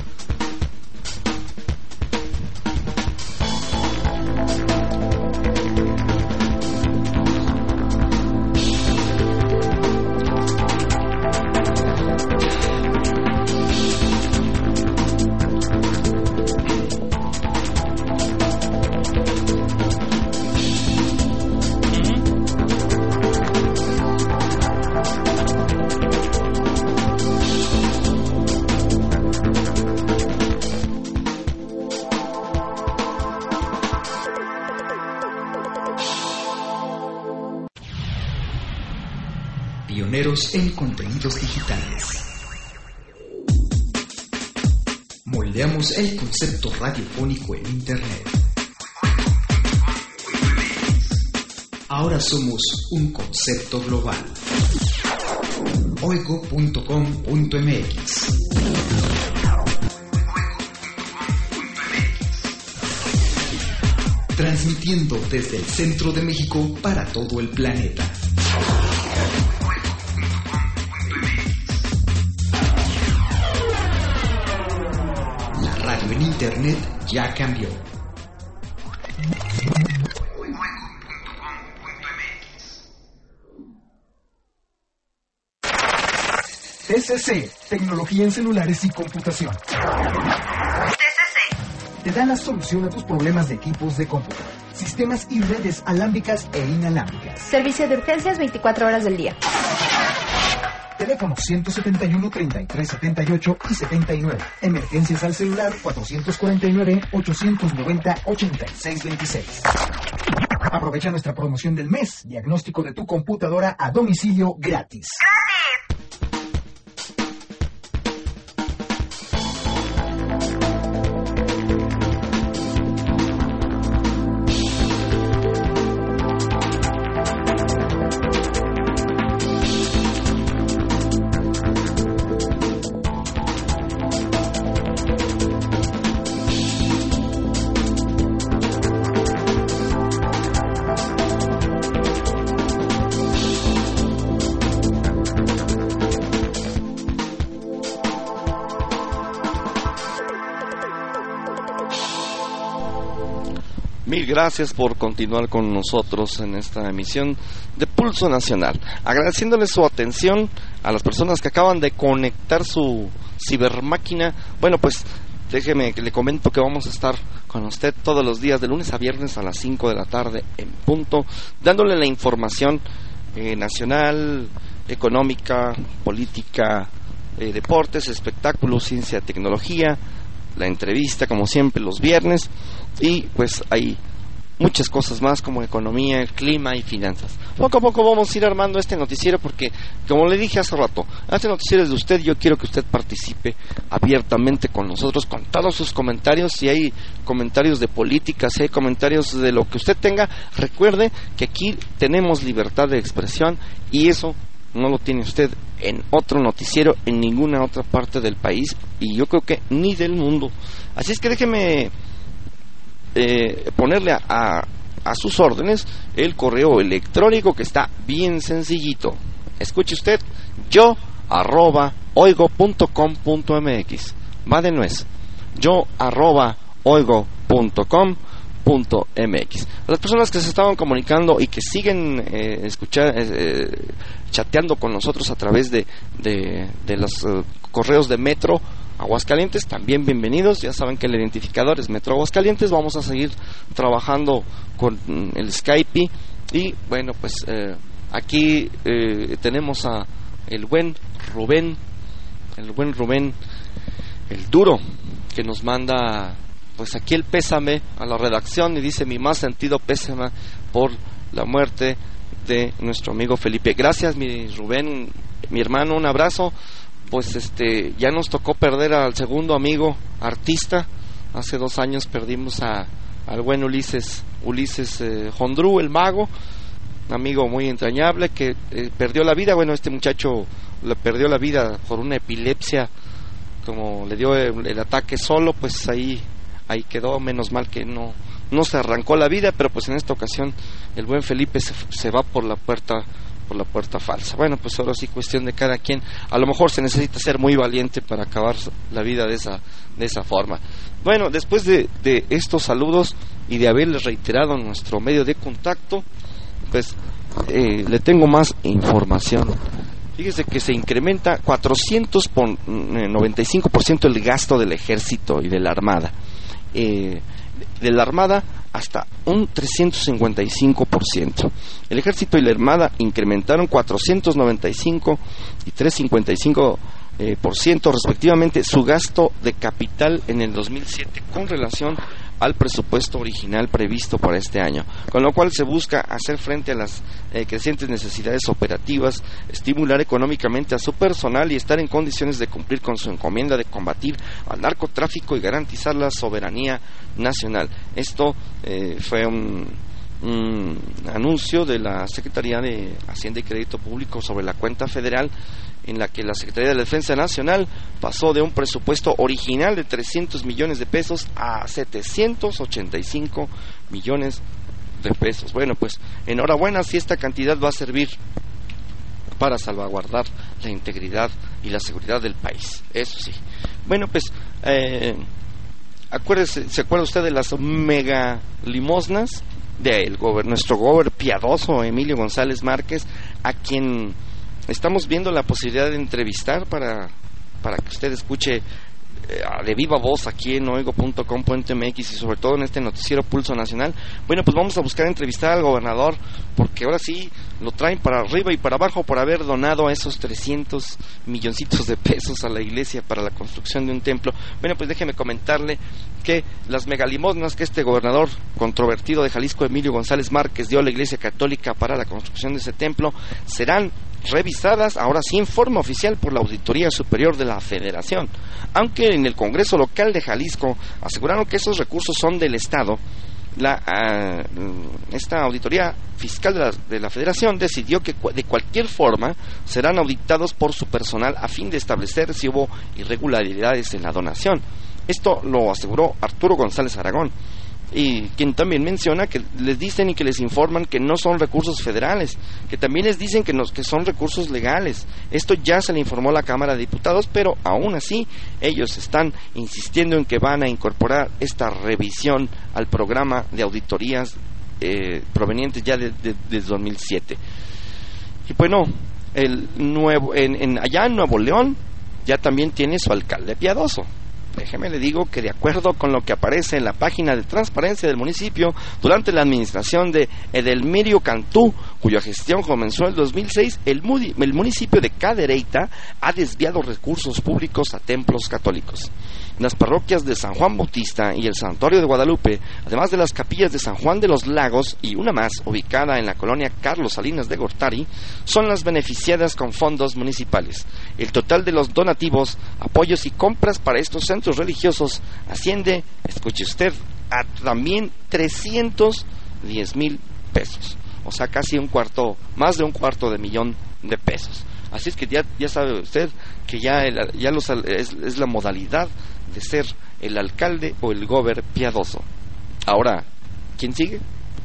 Pioneros en contenidos digitales. Moldeamos el concepto radiofónico en Internet. Ahora somos un concepto global. oigo punto com punto m x. Transmitiendo desde el centro de México para todo el planeta. La radio en Internet ya cambió. T C C, tecnología en celulares y computación. T C C Te da la solución a tus problemas de equipos de cómputo, sistemas y redes alámbricas e inalámbricas. Servicio de urgencias veinticuatro horas del día. Teléfono ciento setenta y uno, treinta y tres setenta y ocho y setenta y nueve. Emergencias al celular cuatrocientos cuarenta y nueve, ochocientos noventa, ochenta y seis veintiséis. Aprovecha nuestra promoción del mes. Diagnóstico de tu computadora a domicilio gratis. Mil gracias por continuar con nosotros en esta emisión de Pulso Nacional. Agradeciéndoles su atención a las personas que acaban de conectar su cibermáquina. Bueno, pues déjeme que le comento que vamos a estar con usted todos los días de lunes a viernes a las cinco de la tarde en punto, dándole la información eh, nacional, económica, política, eh, deportes, espectáculos, ciencia, tecnología, la entrevista como siempre los viernes, y pues hay muchas cosas más como economía, el clima y finanzas. Poco a poco vamos a ir armando este noticiero porque, como le dije hace rato, este noticiero es de usted. Yo quiero que usted participe abiertamente con nosotros, con todos sus comentarios. Si hay comentarios de política, si hay comentarios de lo que usted tenga, recuerde que aquí tenemos libertad de expresión y eso no lo tiene usted en otro noticiero, en ninguna otra parte del país y yo creo que ni del mundo. Así es que déjeme eh, ponerle a, a, a sus órdenes el correo electrónico, que está bien sencillito. Escuche usted, yo arroba oigo punto com punto m x. Va de nuez, yo arroba oigo punto com punto m x. A las personas que se estaban comunicando y que siguen eh, escuchar, eh, chateando con nosotros a través de, de, de los uh, correos de Metro Aguascalientes, también bienvenidos. Ya saben que el identificador es Metro Aguascalientes. Vamos a seguir trabajando con el Skype y bueno, pues eh, aquí eh, tenemos a el buen Rubén, el buen Rubén, el duro, que nos manda pues aquí el pésame a la redacción y dice: mi más sentido pésame por la muerte de nuestro amigo Felipe. Gracias, mi Rubén, mi hermano, un abrazo. Pues este ya nos tocó perder al segundo amigo artista. Hace dos años perdimos a al buen Ulises Ulises eh, Jondrú, el mago, un amigo muy entrañable que eh, perdió la vida. Bueno, este muchacho le perdió la vida por una epilepsia, como le dio el, el ataque solo, pues ahí ahí quedó. Menos mal que no no se arrancó la vida, pero pues en esta ocasión el buen Felipe se, se va por la puerta por la puerta falsa. Bueno, pues ahora sí, cuestión de cada quien. A lo mejor se necesita ser muy valiente para acabar la vida de esa de esa forma. Bueno, después de, de estos saludos y de haberles reiterado nuestro medio de contacto, pues eh, le tengo más información. Fíjese que se incrementa cuatrocientos noventa y cinco por ciento el gasto del ejército y de la armada. Eh, de la armada hasta un trescientos cincuenta y cinco por ciento. El ejército y la armada incrementaron cuatrocientos noventa y cinco y trescientos cincuenta y cinco eh, por ciento respectivamente su gasto de capital en el dos mil siete con relación al presupuesto original previsto para este año, con lo cual se busca hacer frente a las eh, crecientes necesidades operativas, estimular económicamente a su personal y estar en condiciones de cumplir con su encomienda de combatir al narcotráfico y garantizar la soberanía nacional. Esto eh, fue un, un anuncio de la Secretaría de Hacienda y Crédito Público sobre la cuenta federal, en la que la Secretaría de la Defensa Nacional pasó de un presupuesto original de trescientos millones de pesos a setecientos ochenta y cinco millones de pesos. Bueno, pues enhorabuena si esta cantidad va a servir para salvaguardar la integridad y la seguridad del país, eso sí. Bueno, pues eh, acuérdese, ¿se acuerda usted de las mega limosnas de nuestro gober piadoso Emilio González Márquez, a quien estamos viendo la posibilidad de entrevistar para, para que usted escuche eh, de viva voz aquí en oigo punto com punto m x y sobre todo en este noticiero Pulso Nacional? Bueno, pues vamos a buscar entrevistar al gobernador, porque ahora sí lo traen para arriba y para abajo por haber donado esos trescientos milloncitos de pesos a la iglesia para la construcción de un templo. Bueno, pues déjeme comentarle que las megalimosnas que este gobernador controvertido de Jalisco, Emilio González Márquez, dio a la iglesia católica para la construcción de ese templo serán revisadas ahora sí en forma oficial por la Auditoría Superior de la Federación, aunque en el Congreso local de Jalisco aseguraron que esos recursos son del Estado. La, uh, esta auditoría fiscal de la, de la Federación decidió que cu- de cualquier forma serán auditados por su personal a fin de establecer si hubo irregularidades en la donación. Esto lo aseguró Arturo González Aragón, y quien también menciona que les dicen y que les informan que no son recursos federales, que también les dicen que, nos, que son recursos legales. Esto ya se le informó a la Cámara de Diputados, pero aún así ellos están insistiendo en que van a incorporar esta revisión al programa de auditorías eh, provenientes ya de, de, de dos mil siete. Y bueno, el nuevo, en, en, allá en Nuevo León ya también tiene su alcalde piadoso. Déjeme le digo que de acuerdo con lo que aparece en la página de transparencia del municipio, durante la administración de Edelmirio Cantú, cuya gestión comenzó en el dos mil seis, el, mudi- el municipio de Cadereyta ha desviado recursos públicos a templos católicos. Las parroquias de San Juan Bautista y el Santuario de Guadalupe, además de las capillas de San Juan de los Lagos y una más ubicada en la colonia Carlos Salinas de Gortari, son las beneficiadas con fondos municipales. El total de los donativos, apoyos y compras para estos centros religiosos asciende, escuche usted, a también trescientos diez mil pesos, o sea, casi un cuarto, más de un cuarto de millón de pesos. Así es que ya, ya sabe usted que ya, el, ya los, es, es la modalidad de ser el alcalde o el gober piadoso. Ahora, ¿quién sigue?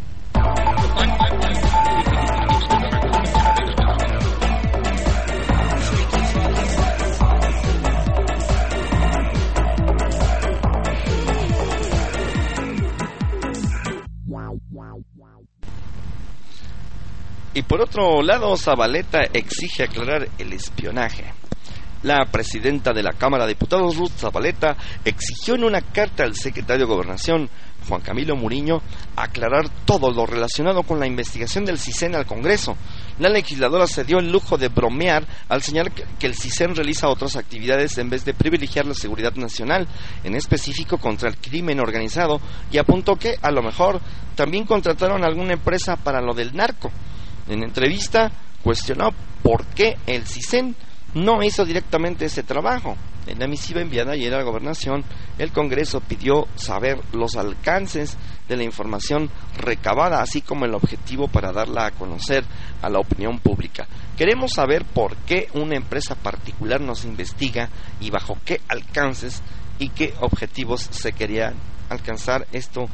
Y por otro lado, Zabaleta exige aclarar el espionaje. La presidenta de la Cámara de Diputados, Ruth Zabaleta, exigió en una carta al secretario de Gobernación, Juan Camilo Muriño, aclarar todo lo relacionado con la investigación del CISEN al Congreso. La legisladora se dio el lujo de bromear al señalar que, que el CISEN realiza otras actividades en vez de privilegiar la seguridad nacional, en específico contra el crimen organizado, y apuntó que a lo mejor también contrataron a alguna empresa para lo del narco. En entrevista cuestionó por qué el CISEN no hizo directamente ese trabajo. En la misiva enviada ayer a la Gobernación, el Congreso pidió saber los alcances de la información recabada, así como el objetivo para darla a conocer a la opinión pública. Queremos saber por qué una empresa particular nos investiga y bajo qué alcances y qué objetivos se querían alcanzar. Esto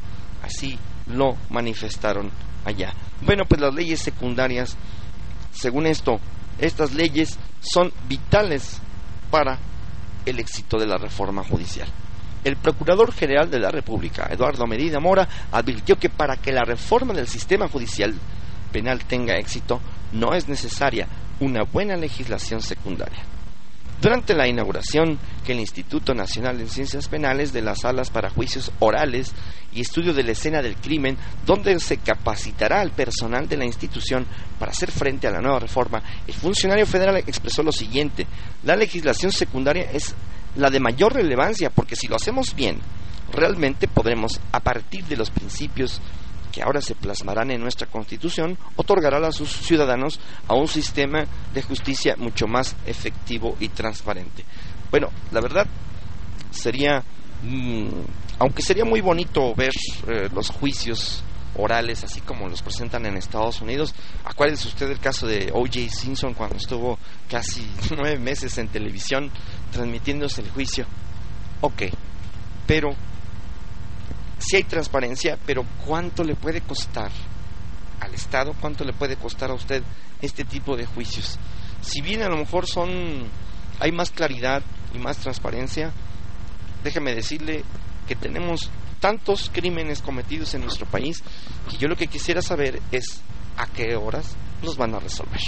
Así lo manifestaron allá. Bueno, pues las leyes secundarias, según esto, estas leyes son vitales para el éxito de la reforma judicial. El Procurador General de la República, Eduardo Medina Mora, advirtió que para que la reforma del sistema judicial penal tenga éxito, no es necesaria una buena legislación secundaria. Durante la inauguración que el Instituto Nacional de Ciencias Penales de las salas para juicios orales y estudio de la escena del crimen, donde se capacitará al personal de la institución para hacer frente a la nueva reforma, el funcionario federal expresó lo siguiente: la legislación secundaria es la de mayor relevancia, porque si lo hacemos bien, realmente podremos, a partir de los principios que ahora se plasmarán en nuestra Constitución, otorgará a sus ciudadanos a un sistema de justicia mucho más efectivo y transparente. Bueno, la verdad sería, mmm, aunque sería muy bonito ver eh, los juicios orales así como los presentan en Estados Unidos. Acuérdese usted del caso de O J Simpson, cuando estuvo casi nueve meses en televisión transmitiéndose el juicio. Ok, pero sí hay transparencia, pero ¿cuánto le puede costar al Estado? ¿Cuánto le puede costar a usted este tipo de juicios? Si bien a lo mejor son, hay más claridad y más transparencia, déjeme decirle que tenemos tantos crímenes cometidos en nuestro país que yo lo que quisiera saber es a qué horas los van a resolver.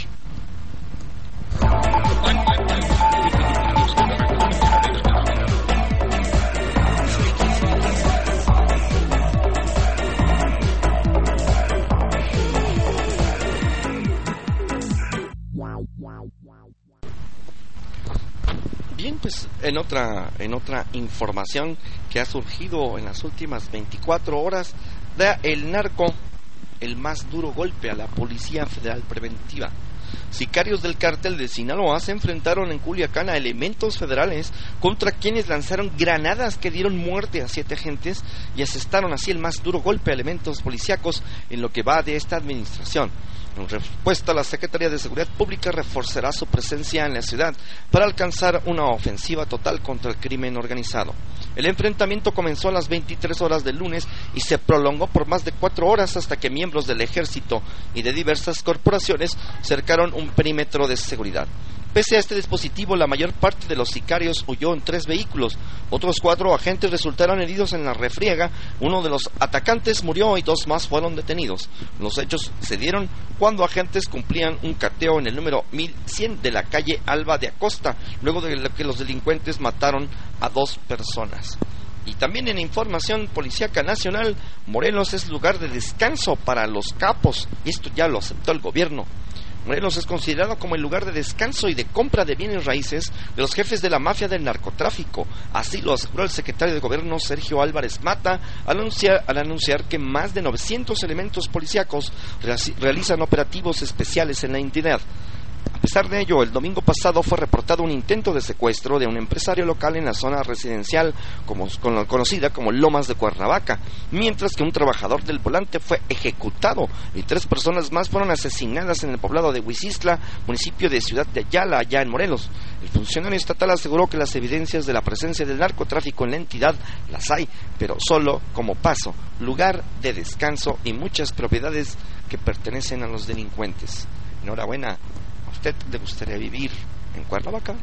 Bien, pues en otra en otra información que ha surgido en las últimas veinticuatro horas, da el narco el más duro golpe a la Policía Federal Preventiva. Sicarios del cártel de Sinaloa se enfrentaron en Culiacán a elementos federales contra quienes lanzaron granadas que dieron muerte a siete agentes y asestaron así el más duro golpe a elementos policíacos en lo que va de esta administración. En respuesta, la Secretaría de Seguridad Pública reforzará su presencia en la ciudad para alcanzar una ofensiva total contra el crimen organizado. El enfrentamiento comenzó a las veintitrés horas del lunes y se prolongó por más de cuatro horas hasta que miembros del ejército y de diversas corporaciones cercaron un perímetro de seguridad. Pese a este dispositivo, la mayor parte de los sicarios huyó en tres vehículos. Otros cuatro agentes resultaron heridos en la refriega. Uno de los atacantes murió y dos más fueron detenidos. Los hechos se dieron cuando agentes cumplían un cateo en el número mil cien de la calle Alba de Acosta, luego de que los delincuentes mataron a dos personas. Y también en información policíaca nacional, Morelos es lugar de descanso para los capos, y esto ya lo aceptó el gobierno. Morelos es considerado como el lugar de descanso y de compra de bienes raíces de los jefes de la mafia del narcotráfico. Así lo aseguró el secretario de Gobierno Sergio Álvarez Mata al anunciar, al anunciar que más de novecientos elementos policíacos realizan operativos especiales en la entidad. A pesar de ello, el domingo pasado fue reportado un intento de secuestro de un empresario local en la zona residencial como, conocida como Lomas de Cuernavaca, mientras que un trabajador del volante fue ejecutado y tres personas más fueron asesinadas en el poblado de Huizistla, municipio de Ciudad de Ayala, allá en Morelos. El funcionario estatal aseguró que las evidencias de la presencia del narcotráfico en la entidad las hay, pero solo como paso, lugar de descanso y muchas propiedades que pertenecen a los delincuentes. Enhorabuena. ¿A usted le gustaría vivir en Cuernavaca?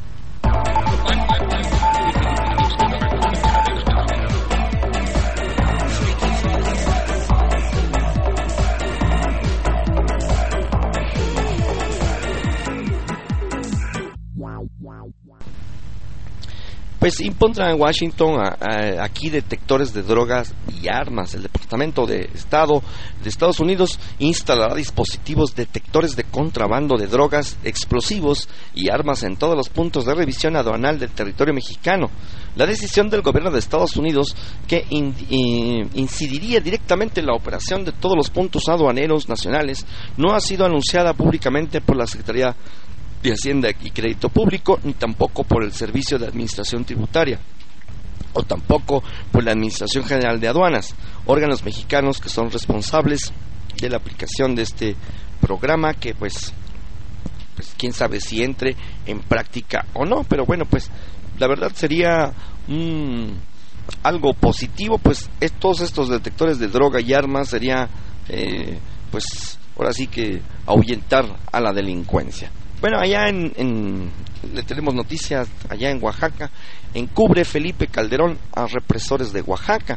Pues impondrá en Washington a, a, aquí detectores de drogas y armas. El Departamento de Estado de Estados Unidos instalará dispositivos detectores de contrabando de drogas, explosivos y armas en todos los puntos de revisión aduanal del territorio mexicano. La decisión del gobierno de Estados Unidos, que in, in, incidiría directamente en la operación de todos los puntos aduaneros nacionales, no ha sido anunciada públicamente por la Secretaría de Hacienda y Crédito Público, ni tampoco por el Servicio de Administración Tributaria, o tampoco por la Administración General de Aduanas, órganos mexicanos que son responsables de la aplicación de este programa, que pues, pues quién sabe si entre en práctica o no, pero bueno, pues la verdad sería un, algo positivo, pues es, todos estos detectores de droga y armas sería, eh, pues ahora sí que ahuyentar a la delincuencia. Bueno, allá en, en le tenemos noticias, allá en Oaxaca, encubre Felipe Calderón a represores de Oaxaca.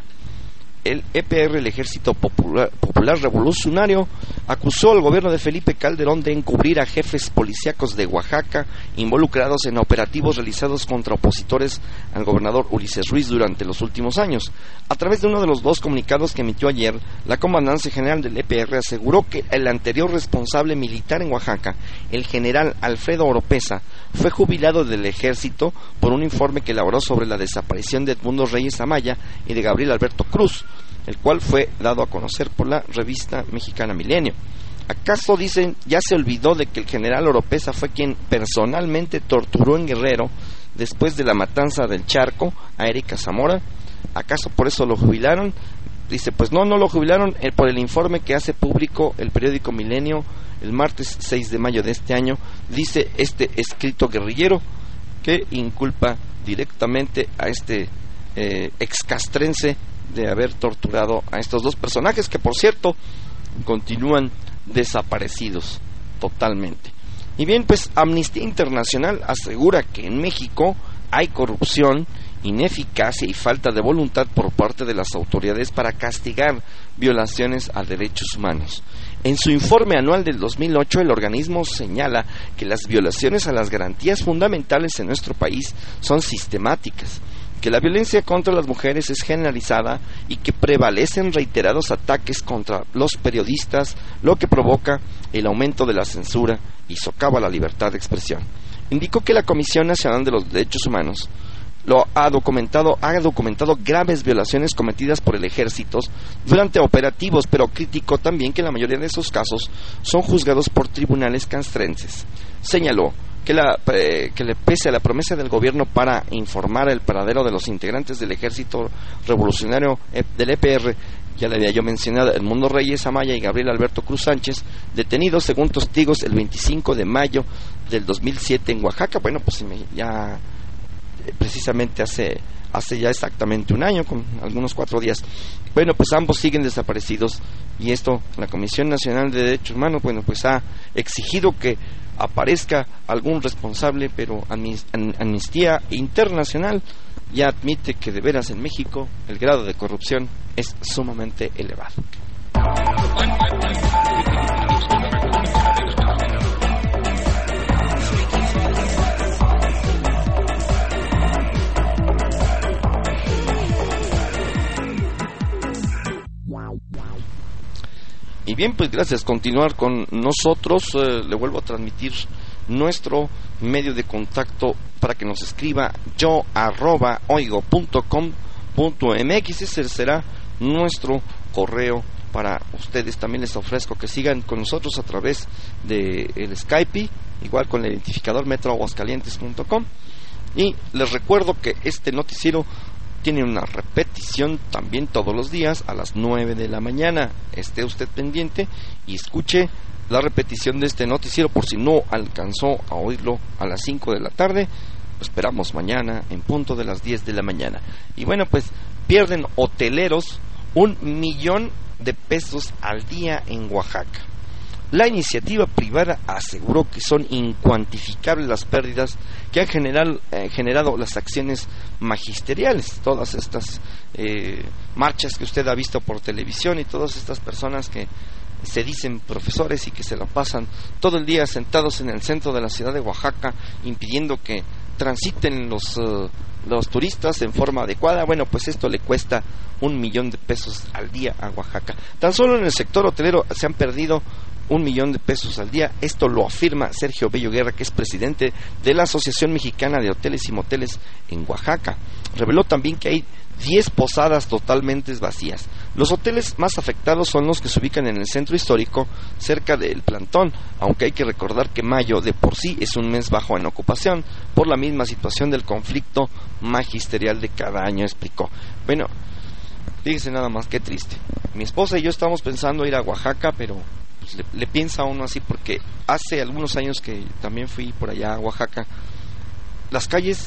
El E P R, el Ejército Popular, Popular Revolucionario, acusó al gobierno de Felipe Calderón de encubrir a jefes policíacos de Oaxaca involucrados en operativos realizados contra opositores al gobernador Ulises Ruiz durante los últimos años. A través de uno de los dos comunicados que emitió ayer, la Comandancia General del E P R aseguró que el anterior responsable militar en Oaxaca, el general Alfredo Oropesa, fue jubilado del Ejército por un informe que elaboró sobre la desaparición de Edmundo Reyes Amaya y de Gabriel Alberto Cruz, el cual fue dado a conocer por la revista mexicana Milenio. ¿Acaso, dicen, ya se olvidó de que el general Oropesa fue quien personalmente torturó en Guerrero después de la matanza del Charco a Erika Zamora? ¿Acaso por eso lo jubilaron? Dice, pues no, no lo jubilaron eh, por el informe que hace público el periódico Milenio el martes seis de mayo de este año. Dice este escrito guerrillero que inculpa directamente a este eh, excastrense de haber torturado a estos dos personajes que, por cierto, continúan desaparecidos totalmente. Y bien, pues Amnistía Internacional asegura que en México hay corrupción, ineficacia y falta de voluntad por parte de las autoridades para castigar violaciones a derechos humanos. En su informe anual del dos mil ocho, el organismo señala que las violaciones a las garantías fundamentales en nuestro país son sistemáticas, que la violencia contra las mujeres es generalizada y que prevalecen reiterados ataques contra los periodistas, lo que provoca el aumento de la censura y socava la libertad de expresión. Indicó que la Comisión Nacional de los Derechos Humanos lo ha documentado, ha documentado graves violaciones cometidas por el ejército durante operativos, pero criticó también que la mayoría de esos casos son juzgados por tribunales castrenses. Señaló que, la, eh, que le pese a la promesa del gobierno para informar el paradero de los integrantes del Ejército Revolucionario eh, del E P R, ya le había yo mencionado, Edmundo Reyes Amaya y Gabriel Alberto Cruz Sánchez, detenidos según testigos el veinticinco de mayo del dos mil siete en Oaxaca. Bueno, pues ya precisamente hace hace ya exactamente un año, con algunos cuatro días. Bueno, pues ambos siguen desaparecidos, y esto la Comisión Nacional de Derechos Humanos, bueno, pues ha exigido que aparezca algún responsable, pero Amnistía Internacional ya admite que de veras en México el grado de corrupción es sumamente elevado. Y bien, pues gracias. Continuar con nosotros, eh, le vuelvo a transmitir nuestro medio de contacto para que nos escriba yo arroba oigo punto com punto mx. Ese será nuestro correo para ustedes. También les ofrezco que sigan con nosotros a través de el Skype, igual con el identificador metro aguascalientes punto com. Y les recuerdo que este noticiero tiene una repetición también todos los días a las nueve de la mañana. Esté usted pendiente y escuche la repetición de este noticiero por si no alcanzó a oírlo a las cinco de la tarde. Lo esperamos mañana en punto de las diez de la mañana. Y bueno, pues pierden hoteleros un millón de pesos al día en Oaxaca. La iniciativa privada aseguró que son incuantificables las pérdidas que han generado, eh, generado las acciones magisteriales, todas estas eh, marchas que usted ha visto por televisión y todas estas personas que se dicen profesores y que se la pasan todo el día sentados en el centro de la ciudad de Oaxaca impidiendo que transiten los, uh, los turistas en forma adecuada. Bueno, pues esto le cuesta un millón de pesos al día a Oaxaca. Tan solo en el sector hotelero se han perdido un millón de pesos al día. Esto lo afirma Sergio Bello Guerra, que es presidente de la Asociación Mexicana de Hoteles y Moteles en Oaxaca. Reveló también que hay diez posadas totalmente vacías. Los hoteles más afectados son los que se ubican en el centro histórico, cerca del plantón, aunque hay que recordar que mayo de por sí es un mes bajo en ocupación, por la misma situación del conflicto magisterial de cada año, explicó. Bueno, fíjese nada más, qué triste. Mi esposa y yo estamos pensando ir a Oaxaca, pero pues le, le piensa a uno así, porque hace algunos años que también fui por allá a Oaxaca. Las calles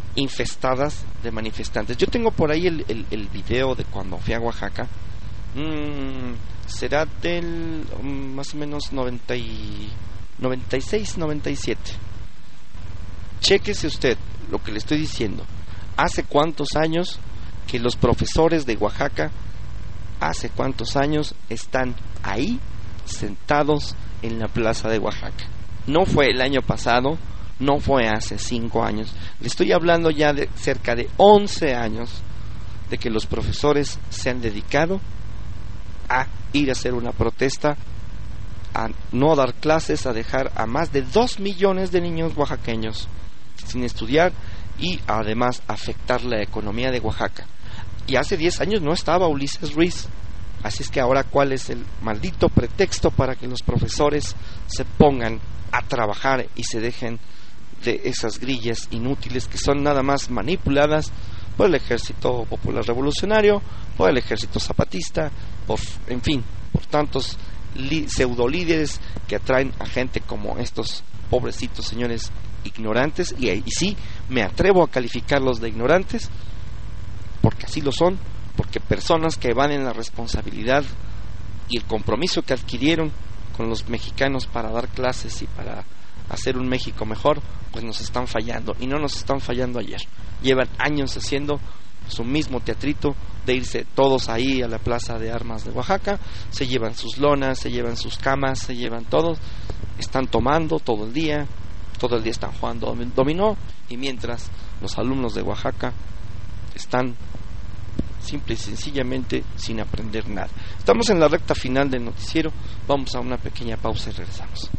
infestadas de manifestantes. Yo tengo por ahí el, el, el video de cuando fui a Oaxaca. Mm, será del um, más o menos noventa y, noventa y seis, noventa y siete. Chéquese usted lo que le estoy diciendo. ¿Hace cuántos años que los profesores de Oaxaca, hace cuántos años están ahí sentados en la plaza de Oaxaca? No fue el año pasado, no fue hace cinco años. Le estoy hablando ya de cerca de once años de que los profesores se han dedicado a ir a hacer una protesta, a no dar clases, a dejar a más de dos millones de niños oaxaqueños sin estudiar y además afectar la economía de Oaxaca. Y hace diez años no estaba Ulises Ruiz. Así es que ahora, ¿cuál es el maldito pretexto para que los profesores se pongan a trabajar y se dejen de esas grillas inútiles que son nada más manipuladas por el Ejército Popular Revolucionario, por el Ejército Zapatista, por, en fin, por tantos li- pseudo líderes que atraen a gente como estos pobrecitos señores ignorantes? Y, y sí, me atrevo a calificarlos de ignorantes, porque así lo son, porque personas que evaden la responsabilidad y el compromiso que adquirieron con los mexicanos para dar clases y para hacer un México mejor, pues nos están fallando, y no nos están fallando ayer. Llevan años haciendo su mismo teatrito de irse todos ahí a la Plaza de Armas de Oaxaca, se llevan sus lonas, se llevan sus camas, se llevan todo, están tomando todo el día, todo el día están jugando dominó, y mientras los alumnos de Oaxaca están simple y sencillamente sin aprender nada. Estamos en la recta final del noticiero, vamos a una pequeña pausa y regresamos.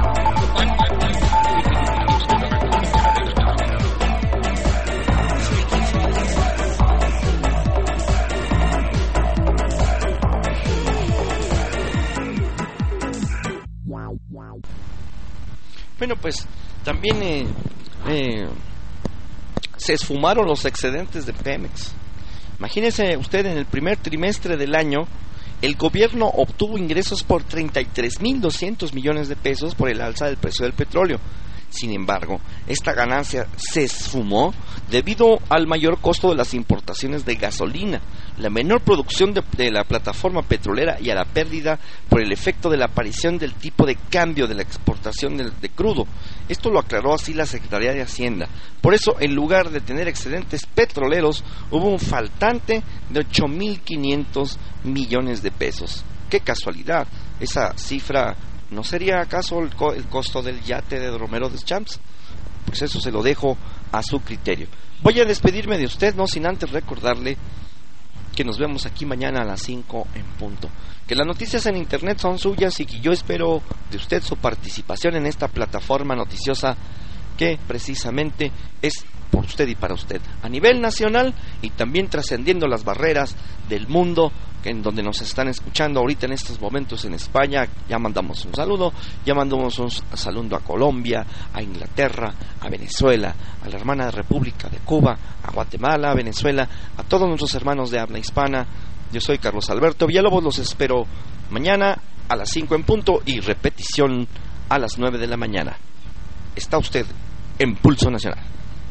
Bueno, pues también eh, eh, se esfumaron los excedentes de Pemex. Imagínese usted, en el primer trimestre del año, el gobierno obtuvo ingresos por treinta y tres mil doscientos millones de pesos por el alza del precio del petróleo. Sin embargo, esta ganancia se esfumó debido al mayor costo de las importaciones de gasolina, la menor producción de, de la plataforma petrolera y a la pérdida por el efecto de la aparición del tipo de cambio de la exportación de, de crudo. Esto lo aclaró así la Secretaría de Hacienda. Por eso, en lugar de tener excedentes petroleros, hubo un faltante de ocho mil quinientos millones de pesos. ¡Qué casualidad! Esa cifra, ¿no sería acaso el, co- el costo del yate de Romero Deschamps? Pues eso se lo dejo a su criterio. Voy a despedirme de usted, no sin antes recordarle que nos vemos aquí mañana a las cinco en punto. Que las noticias en internet son suyas y que yo espero de usted su participación en esta plataforma noticiosa que precisamente es por usted y para usted, a nivel nacional y también trascendiendo las barreras del mundo, que en donde nos están escuchando ahorita en estos momentos en España. Ya mandamos un saludo, ya mandamos un saludo a Colombia, a Inglaterra, a Venezuela, a la hermana República de Cuba, a Guatemala, a Venezuela, a todos nuestros hermanos de habla hispana. Yo soy Carlos Alberto Villalobos, los espero mañana a las cinco en punto y repetición a las nueve de la mañana. Está usted en Pulso Nacional.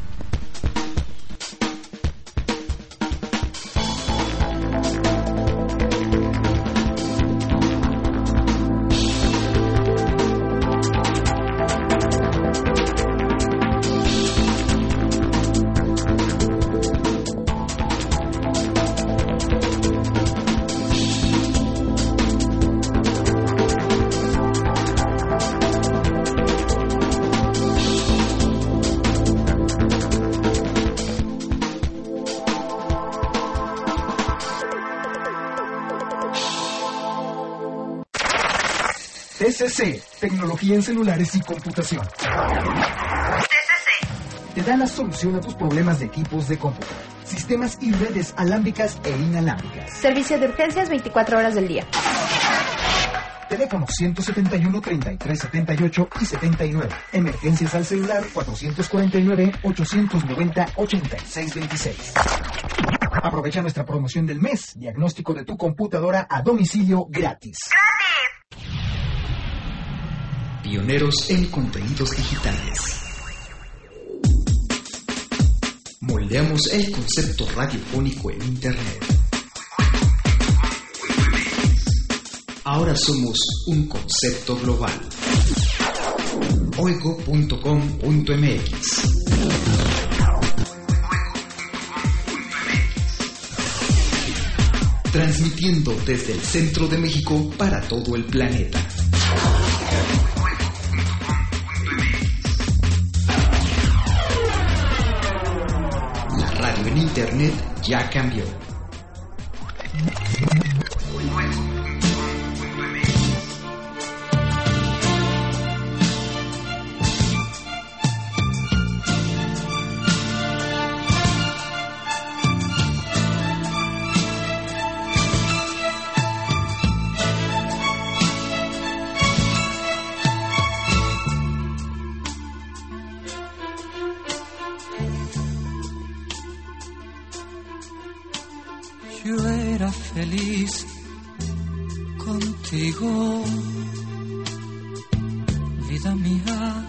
T C C, tecnología en celulares y computación. T C C Te da la solución a tus problemas de equipos de cómputo, sistemas y redes alámbricas e inalámbricas. Servicio de urgencias veinticuatro horas del día. Teléfono ciento setenta y uno, treinta y tres setenta y ocho y setenta y nueve. Emergencias al celular cuatrocientos cuarenta y nueve, ochocientos noventa, ochenta y seis veintiséis. Aprovecha nuestra promoción del mes. Diagnóstico de tu computadora a domicilio gratis. Pioneros en contenidos digitales. moldeamos el concepto radiofónico en Internet. Ahora somos un concepto global. oigo punto com punto m x. Transmitiendo desde el centro de México para todo el planeta. La radio en Internet ya cambió. Yo era feliz contigo, vida mía.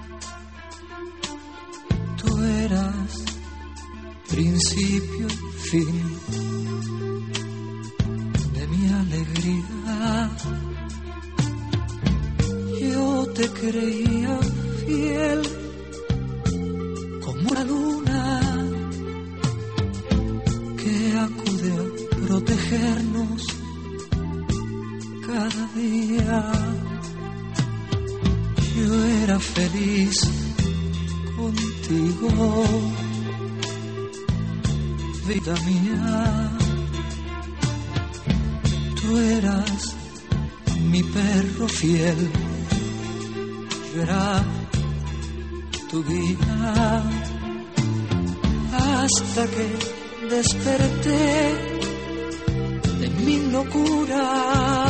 Tú eras principio y fin de mi alegría. Yo te creía fiel como la luna que acude a protegernos cada día. Yo era feliz contigo, vida mía. Tú eras mi perro fiel, yo era tu guía, hasta que desperté de mi locura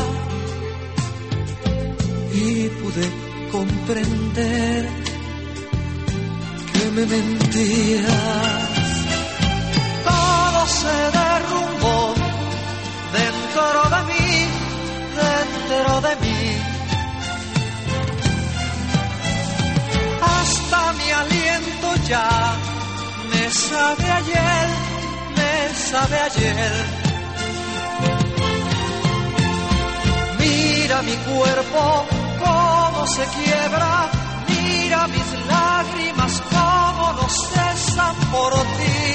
y pude comprender que me mentías. Todo se derrumbó dentro de mí, dentro de mí. Hasta mi aliento ya me sabe ayer, me sabe ayer. Mira mi cuerpo cómo se quiebra, mira mis lágrimas cómo no cesan por ti.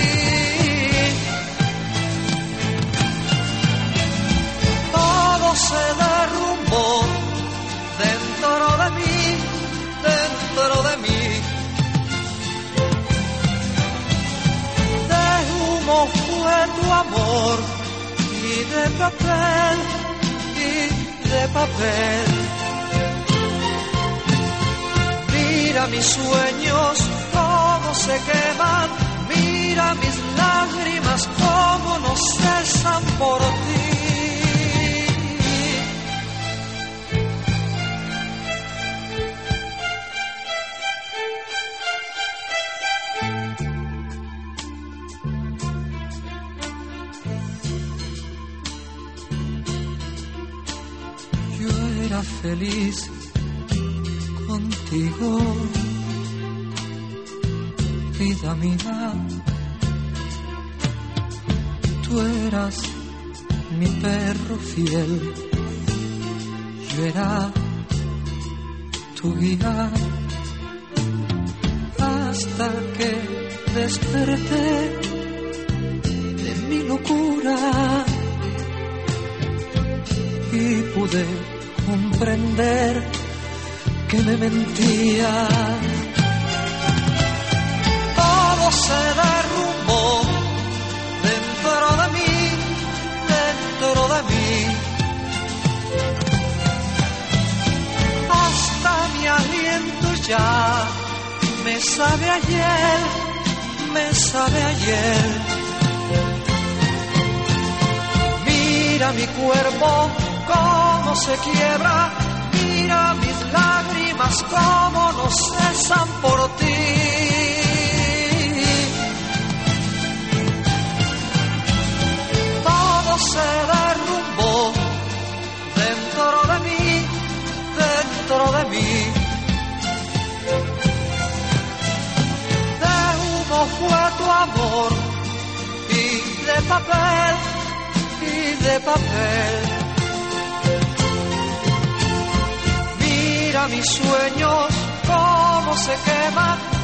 Todo se derrumbó dentro de mí, dentro de mí. Fue tu amor y de papel, y de papel. Mira mis sueños cómo se queman, mira mis lágrimas cómo no cesan por ti. Feliz contigo, vida mía. Tú eras mi perro fiel, yo era tu guía, hasta que desperté de mi locura y pude comprender que me mentía. Todo se derrumbó dentro de mí, dentro de mí. Hasta mi aliento ya me sabe ayer, me sabe ayer. Mira mi cuerpo cómo se quiebra, mira mis lágrimas cómo no cesan por ti. Todo se derrumbó dentro de mí, dentro de mí. De humo fue tu amor de papel y de papel. Mira mis sueños cómo se queman